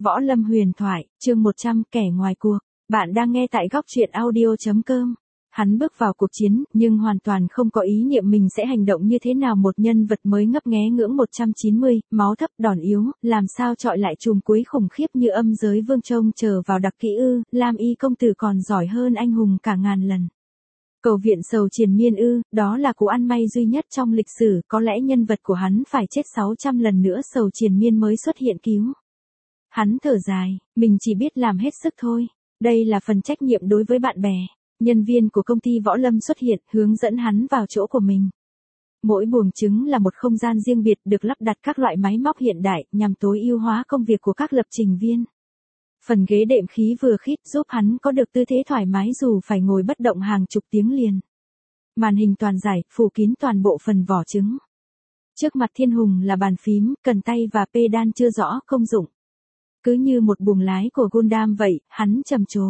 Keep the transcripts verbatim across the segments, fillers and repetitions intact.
Võ Lâm huyền thoại, chương một trăm, kẻ ngoài cuộc. Bạn đang nghe tại góc truyện audio chấm com. Hắn bước vào cuộc chiến, nhưng hoàn toàn không có ý niệm mình sẽ hành động như thế nào. Một nhân vật mới ngấp nghé ngưỡng một trăm chín mươi, máu thấp đòn yếu, làm sao chọi lại chùm cuối khủng khiếp như âm giới vương trông chờ vào đặc kỹ ư. Lam Y công tử còn giỏi hơn anh hùng cả ngàn lần. Cầu viện sầu triền miên ư, đó là cú ăn may duy nhất trong lịch sử, có lẽ nhân vật của hắn phải chết sáu trăm lần nữa sầu triền miên mới xuất hiện cứu. Hắn thở dài, mình chỉ biết làm hết sức thôi, đây là phần trách nhiệm đối với bạn bè. Nhân viên của công ty Võ Lâm xuất hiện, hướng dẫn hắn vào chỗ của mình. Mỗi buồng trứng là một không gian riêng biệt được lắp đặt các loại máy móc hiện đại, nhằm tối ưu hóa công việc của các lập trình viên. Phần ghế đệm khí vừa khít giúp hắn có được tư thế thoải mái dù phải ngồi bất động hàng chục tiếng liền. Màn hình toàn giải, phủ kín toàn bộ phần vỏ trứng. Trước mặt Thiên Hùng là bàn phím, cần tay và pedal chưa rõ công dụng. Cứ như một buồng lái của Gundam vậy, hắn trầm trồ.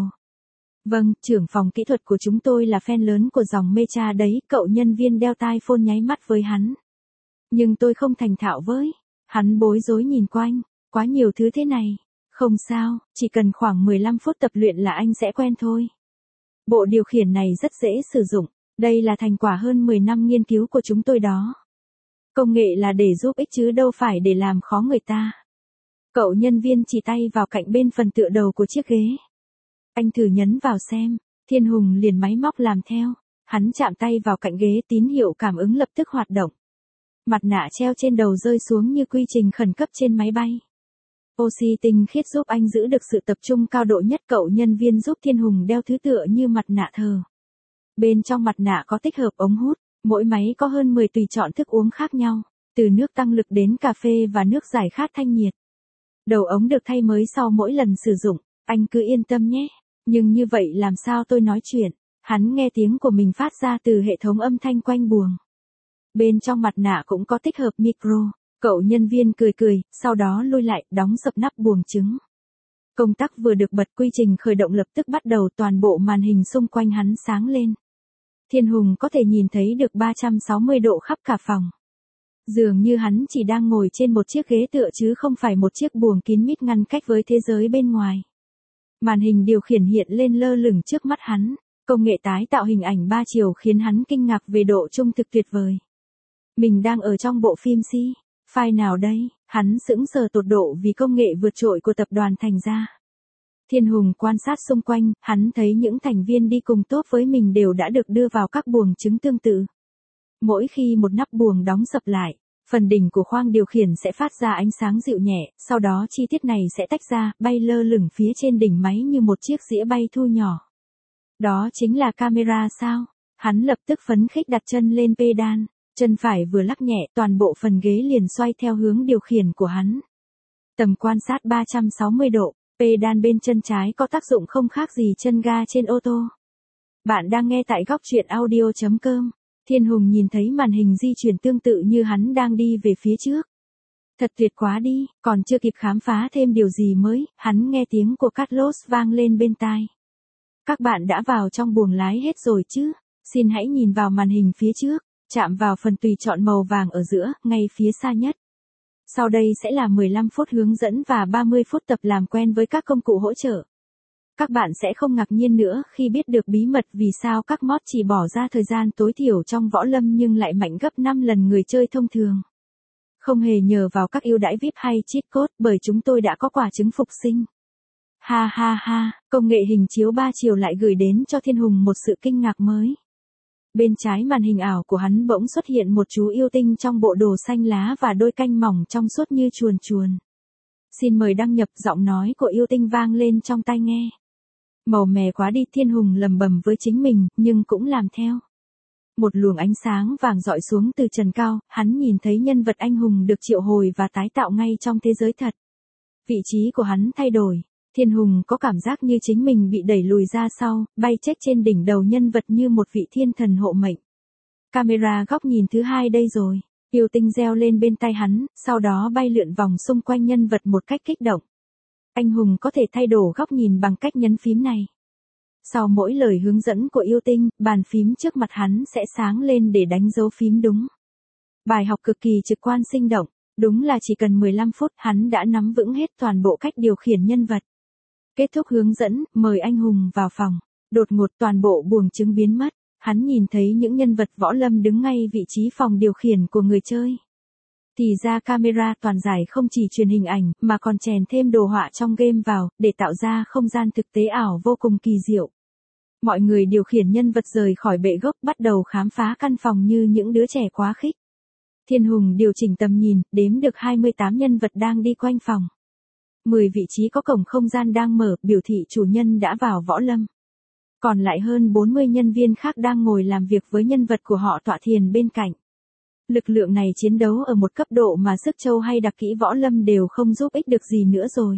Vâng, trưởng phòng kỹ thuật của chúng tôi là fan lớn của dòng Mecha đấy, cậu nhân viên đeo tai phone nháy mắt với hắn. Nhưng tôi không thành thạo với. Hắn bối rối nhìn quanh, quá nhiều thứ thế này. Không sao, chỉ cần khoảng mười lăm phút tập luyện là anh sẽ quen thôi. Bộ điều khiển này rất dễ sử dụng, đây là thành quả hơn mười năm nghiên cứu của chúng tôi đó. Công nghệ là để giúp ích chứ đâu phải để làm khó người ta. Cậu nhân viên chỉ tay vào cạnh bên phần tựa đầu của chiếc ghế. Anh thử nhấn vào xem, Thiên Hùng liền máy móc làm theo. Hắn chạm tay vào cạnh ghế, tín hiệu cảm ứng lập tức hoạt động. Mặt nạ treo trên đầu rơi xuống như quy trình khẩn cấp trên máy bay. Oxy tinh khiết giúp anh giữ được sự tập trung cao độ nhất. Cậu nhân viên giúp Thiên Hùng đeo thứ tựa như mặt nạ thờ. Bên trong mặt nạ có tích hợp ống hút, mỗi máy có hơn mười tùy chọn thức uống khác nhau, từ nước tăng lực đến cà phê và nước giải khát thanh nhiệt. Đầu ống được thay mới sau mỗi lần sử dụng, anh cứ yên tâm nhé. Nhưng như vậy làm sao tôi nói chuyện? Hắn nghe tiếng của mình phát ra từ hệ thống âm thanh quanh buồng. Bên trong mặt nạ cũng có tích hợp micro. Cậu nhân viên cười cười, sau đó lui lại, đóng sập nắp buồng trứng. Công tắc vừa được bật, quy trình khởi động lập tức bắt đầu, toàn bộ màn hình xung quanh hắn sáng lên. Thiên Hùng có thể nhìn thấy được ba trăm sáu mươi độ khắp cả phòng. Dường như hắn chỉ đang ngồi trên một chiếc ghế tựa chứ không phải một chiếc buồng kín mít ngăn cách với thế giới bên ngoài. Màn hình điều khiển hiện lên lơ lửng trước mắt hắn, công nghệ tái tạo hình ảnh ba chiều khiến hắn kinh ngạc về độ trung thực tuyệt vời. Mình đang ở trong bộ phim si. File nào đây? Hắn sững sờ tột độ vì công nghệ vượt trội của tập đoàn thành ra. Thiên Hùng quan sát xung quanh, hắn thấy những thành viên đi cùng tốt với mình đều đã được đưa vào các buồng trứng tương tự. Mỗi khi một nắp buồng đóng sập lại, phần đỉnh của khoang điều khiển sẽ phát ra ánh sáng dịu nhẹ, sau đó chi tiết này sẽ tách ra, bay lơ lửng phía trên đỉnh máy như một chiếc dĩa bay thu nhỏ. Đó chính là camera sao? Hắn lập tức phấn khích đặt chân lên pedal. Chân phải vừa lắc nhẹ, toàn bộ phần ghế liền xoay theo hướng điều khiển của hắn. Tầm quan sát ba trăm sáu mươi độ, pedal bên chân trái có tác dụng không khác gì chân ga trên ô tô. Bạn đang nghe tại góc truyện audio chấm com. Thiên Hùng nhìn thấy màn hình di chuyển tương tự như hắn đang đi về phía trước. Thật tuyệt quá đi, còn chưa kịp khám phá thêm điều gì mới, hắn nghe tiếng của Carlos vang lên bên tai. Các bạn đã vào trong buồng lái hết rồi chứ? Xin hãy nhìn vào màn hình phía trước. Chạm vào phần tùy chọn màu vàng ở giữa, ngay phía xa nhất. Sau đây sẽ là mười lăm phút hướng dẫn và ba mươi phút tập làm quen với các công cụ hỗ trợ. Các bạn sẽ không ngạc nhiên nữa khi biết được bí mật vì sao các mod chỉ bỏ ra thời gian tối thiểu trong Võ Lâm nhưng lại mạnh gấp năm lần người chơi thông thường. Không hề nhờ vào các ưu đãi vi ai pi hay cheat code bởi chúng tôi đã có quả trứng phục sinh. Ha ha ha, công nghệ hình chiếu ba chiều lại gửi đến cho Thiên Hùng một sự kinh ngạc mới. Bên trái màn hình ảo của hắn bỗng xuất hiện một chú yêu tinh trong bộ đồ xanh lá và đôi cánh mỏng trong suốt như chuồn chuồn. Xin mời đăng nhập, giọng nói của yêu tinh vang lên trong tai nghe. Màu mè quá đi, Thiên Hùng lầm bầm với chính mình, nhưng cũng làm theo. Một luồng ánh sáng vàng rọi xuống từ trần cao, hắn nhìn thấy nhân vật anh hùng được triệu hồi và tái tạo ngay trong thế giới thật. Vị trí của hắn thay đổi. Thiên Hùng có cảm giác như chính mình bị đẩy lùi ra sau, bay chết trên đỉnh đầu nhân vật như một vị thiên thần hộ mệnh. Camera góc nhìn thứ hai đây rồi. Yêu tinh reo lên bên tai hắn, sau đó bay lượn vòng xung quanh nhân vật một cách kích động. Anh hùng có thể thay đổi góc nhìn bằng cách nhấn phím này. Sau mỗi lời hướng dẫn của yêu tinh, bàn phím trước mặt hắn sẽ sáng lên để đánh dấu phím đúng. Bài học cực kỳ trực quan sinh động. Đúng là chỉ cần mười lăm phút hắn đã nắm vững hết toàn bộ cách điều khiển nhân vật. Kết thúc hướng dẫn, mời anh hùng vào phòng. Đột ngột toàn bộ buồng trứng biến mất. Hắn nhìn thấy những nhân vật võ lâm đứng ngay vị trí phòng điều khiển của người chơi. Thì ra camera toàn giải không chỉ truyền hình ảnh mà còn chèn thêm đồ họa trong game vào, để tạo ra không gian thực tế ảo vô cùng kỳ diệu. Mọi người điều khiển nhân vật rời khỏi bệ gốc bắt đầu khám phá căn phòng như những đứa trẻ quá khích. Thiên Hùng điều chỉnh tầm nhìn, đếm được hai mươi tám nhân vật đang đi quanh phòng. mười vị trí có cổng không gian đang mở, biểu thị chủ nhân đã vào võ lâm. Còn lại hơn bốn mươi nhân viên khác đang ngồi làm việc với nhân vật của họ tọa thiền bên cạnh. Lực lượng này chiến đấu ở một cấp độ mà sức châu hay đặc kỹ võ lâm đều không giúp ích được gì nữa rồi.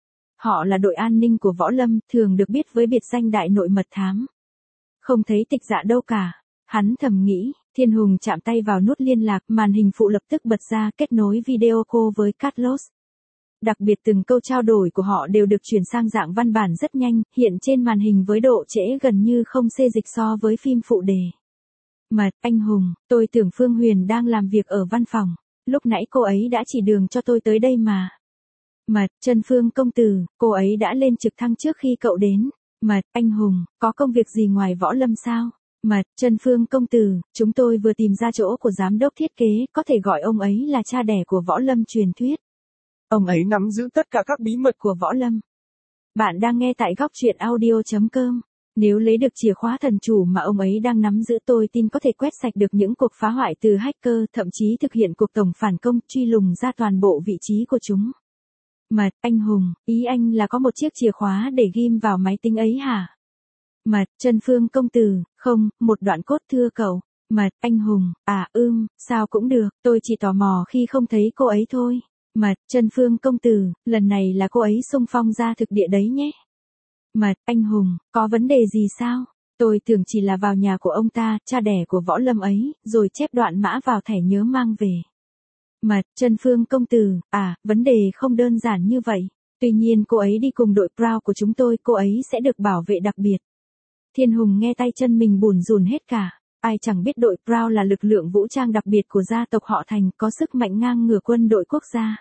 Họ là đội an ninh của võ lâm, thường được biết với biệt danh đại nội mật thám. Không thấy Tịch Dạ đâu cả. Hắn thầm nghĩ. Thiên Hùng chạm tay vào nút liên lạc, màn hình phụ lập tức bật ra kết nối video call với Carlos. Đặc biệt từng câu trao đổi của họ đều được chuyển sang dạng văn bản rất nhanh, hiện trên màn hình với độ trễ gần như không xê dịch so với phim phụ đề. Mật, anh Hùng, tôi tưởng Phương Huyền đang làm việc ở văn phòng. Lúc nãy cô ấy đã chỉ đường cho tôi tới đây mà. Mật, Trân Phương công tử, cô ấy đã lên trực thăng trước khi cậu đến. Mật, anh Hùng, có công việc gì ngoài võ lâm sao? Mật, Trân Phương công tử, chúng tôi vừa tìm ra chỗ của giám đốc thiết kế, có thể gọi ông ấy là cha đẻ của võ lâm truyền thuyết. Ông ấy nắm giữ tất cả các bí mật của võ lâm. Bạn đang nghe tại góc truyện audio chấm com. Nếu lấy được chìa khóa thần chủ mà ông ấy đang nắm giữ, tôi tin có thể quét sạch được những cuộc phá hoại từ hacker, thậm chí thực hiện cuộc tổng phản công, truy lùng ra toàn bộ vị trí của chúng. Mật, anh Hùng, ý anh là có một chiếc chìa khóa để ghim vào máy tính ấy hả? Mật, Trân Phương công tử, không, một đoạn cốt thưa cậu. Mật, anh Hùng, à ưm, sao cũng được, tôi chỉ tò mò khi không thấy cô ấy thôi. Mật, Trân Phương công tử, lần này là cô ấy xung phong ra thực địa đấy nhé. Mật, anh Hùng, có vấn đề gì sao? Tôi tưởng chỉ là vào nhà của ông ta, cha đẻ của võ lâm ấy, rồi chép đoạn mã vào thẻ nhớ mang về. Mật, Trân Phương công tử, à, vấn đề không đơn giản như vậy. Tuy nhiên cô ấy đi cùng đội Proud của chúng tôi, cô ấy sẽ được bảo vệ đặc biệt. Thiên Hùng nghe tay chân mình bủn rủn hết cả. Ai chẳng biết đội Proud là lực lượng vũ trang đặc biệt của gia tộc họ Thành, có sức mạnh ngang ngửa quân đội quốc gia.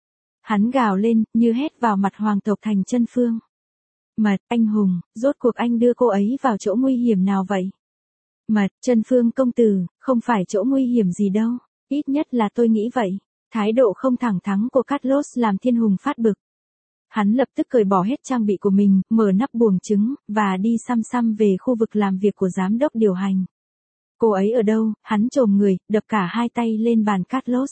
Hắn gào lên, như hét vào mặt hoàng tộc Thành Trân Phương. Mật, anh Hùng, rốt cuộc anh đưa cô ấy vào chỗ nguy hiểm nào vậy? Mật, Trân Phương công tử, không phải chỗ nguy hiểm gì đâu, ít nhất là tôi nghĩ vậy. Thái độ không thẳng thắn của Carlos làm Thiên Hùng phát bực. Hắn lập tức cởi bỏ hết trang bị của mình, mở nắp buồng trứng, và đi xăm xăm về khu vực làm việc của giám đốc điều hành. Cô ấy ở đâu? Hắn chồm người, đập cả hai tay lên bàn Carlos.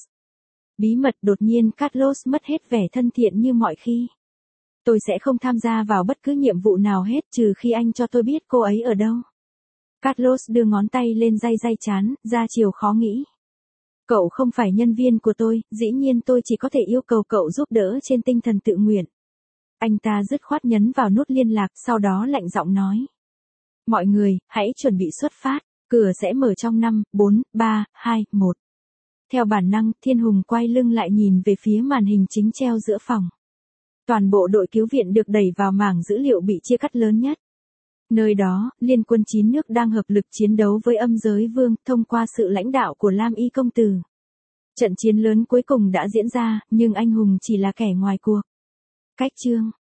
Bí mật, đột nhiên Carlos mất hết vẻ thân thiện như mọi khi. Tôi sẽ không tham gia vào bất cứ nhiệm vụ nào hết trừ khi anh cho tôi biết cô ấy ở đâu. Carlos đưa ngón tay lên day day trán, ra chiều khó nghĩ. Cậu không phải nhân viên của tôi, dĩ nhiên tôi chỉ có thể yêu cầu cậu giúp đỡ trên tinh thần tự nguyện. Anh ta dứt khoát nhấn vào nút liên lạc, sau đó lạnh giọng nói. Mọi người, hãy chuẩn bị xuất phát, cửa sẽ mở trong năm, bốn, ba, hai, một. Theo bản năng, Thiên Hùng quay lưng lại nhìn về phía màn hình chính treo giữa phòng. Toàn bộ đội cứu viện được đẩy vào mảng dữ liệu bị chia cắt lớn nhất. Nơi đó, liên quân chín nước đang hợp lực chiến đấu với âm giới vương, thông qua sự lãnh đạo của Lam Y công tử. Trận chiến lớn cuối cùng đã diễn ra, nhưng anh hùng chỉ là kẻ ngoài cuộc. Cách chương